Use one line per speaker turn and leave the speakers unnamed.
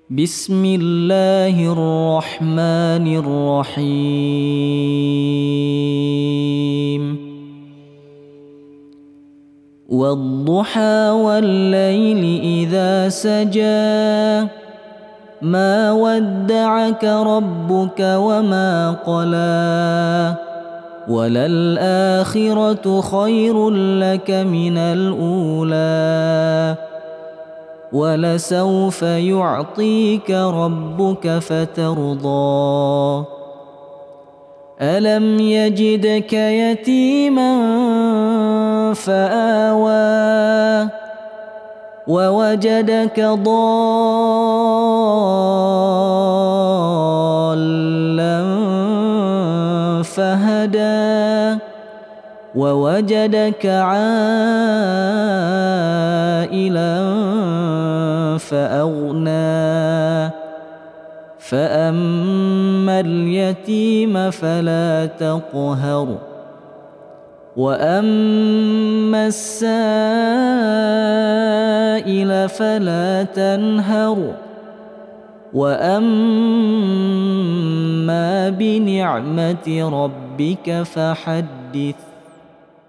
بسم الله الرحمن الرحيم والضحى والليل إذا سجى ما ودعك ربك وما قلى وللآخرة خير لك من الأولى ولسوف يعطيك ربك فترضى ألم يجدك يتيما فآوى ووجدك ضالا فهدى ووجدك عائلا فأغنى فأما اليتيم فلا تقهر وأما السائل فلا تنهر وأما بنعمة ربك فحدث